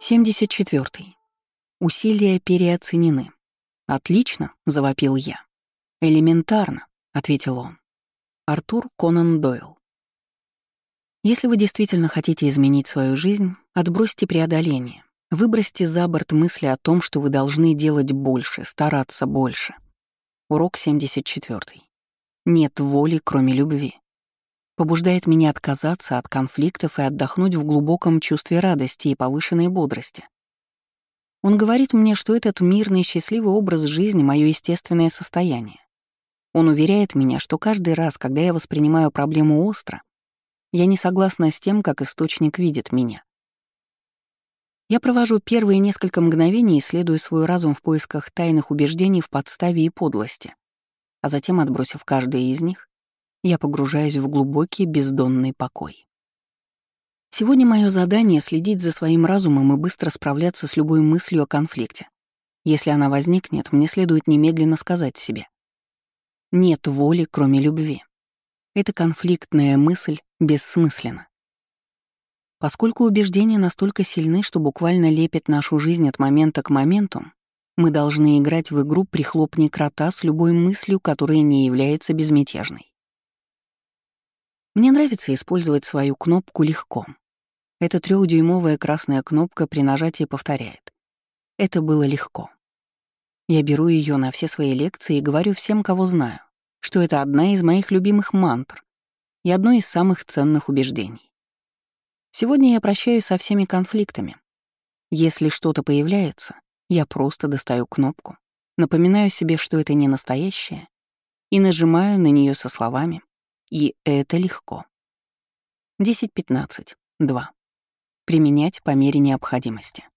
74. Усилия переоценены. «Отлично», — завопил я. «Элементарно», — ответил он. Артур Конан Дойл. Если вы действительно хотите изменить свою жизнь, отбросьте преодоление. Выбросьте за борт мысли о том, что вы должны делать больше, стараться больше. Урок 74. Нет воли, кроме любви. Побуждает меня отказаться от конфликтов и отдохнуть в глубоком чувстве радости и повышенной бодрости. Он говорит мне, что этот мирный, счастливый образ жизни — мое естественное состояние. Он уверяет меня, что каждый раз, когда я воспринимаю проблему остро, я не согласна с тем, как источник видит меня. Я провожу первые несколько мгновений, исследуя свой разум в поисках тайных убеждений в подставе и подлости, а затем, отбросив каждое из них, я погружаюсь в глубокий бездонный покой. Сегодня мое задание — следить за своим разумом и быстро справляться с любой мыслью о конфликте. Если она возникнет, мне следует немедленно сказать себе: нет воли, кроме любви. Эта конфликтная мысль бессмысленна. Поскольку убеждения настолько сильны, что буквально лепят нашу жизнь от момента к моменту, мы должны играть в игру «Прихлопни крота» с любой мыслью, которая не является безмятежной. Мне нравится использовать свою кнопку легко. Эта 3-дюймовая красная кнопка при нажатии повторяет: «Это было легко». Я беру ее на все свои лекции и говорю всем, кого знаю, что это одна из моих любимых мантр и одно из самых ценных убеждений. Сегодня я прощаюсь со всеми конфликтами. Если что-то появляется, я просто достаю кнопку, напоминаю себе, что это не настоящее, и нажимаю на нее со словами: «И это легко». 10-15. 2. Применять по мере необходимости.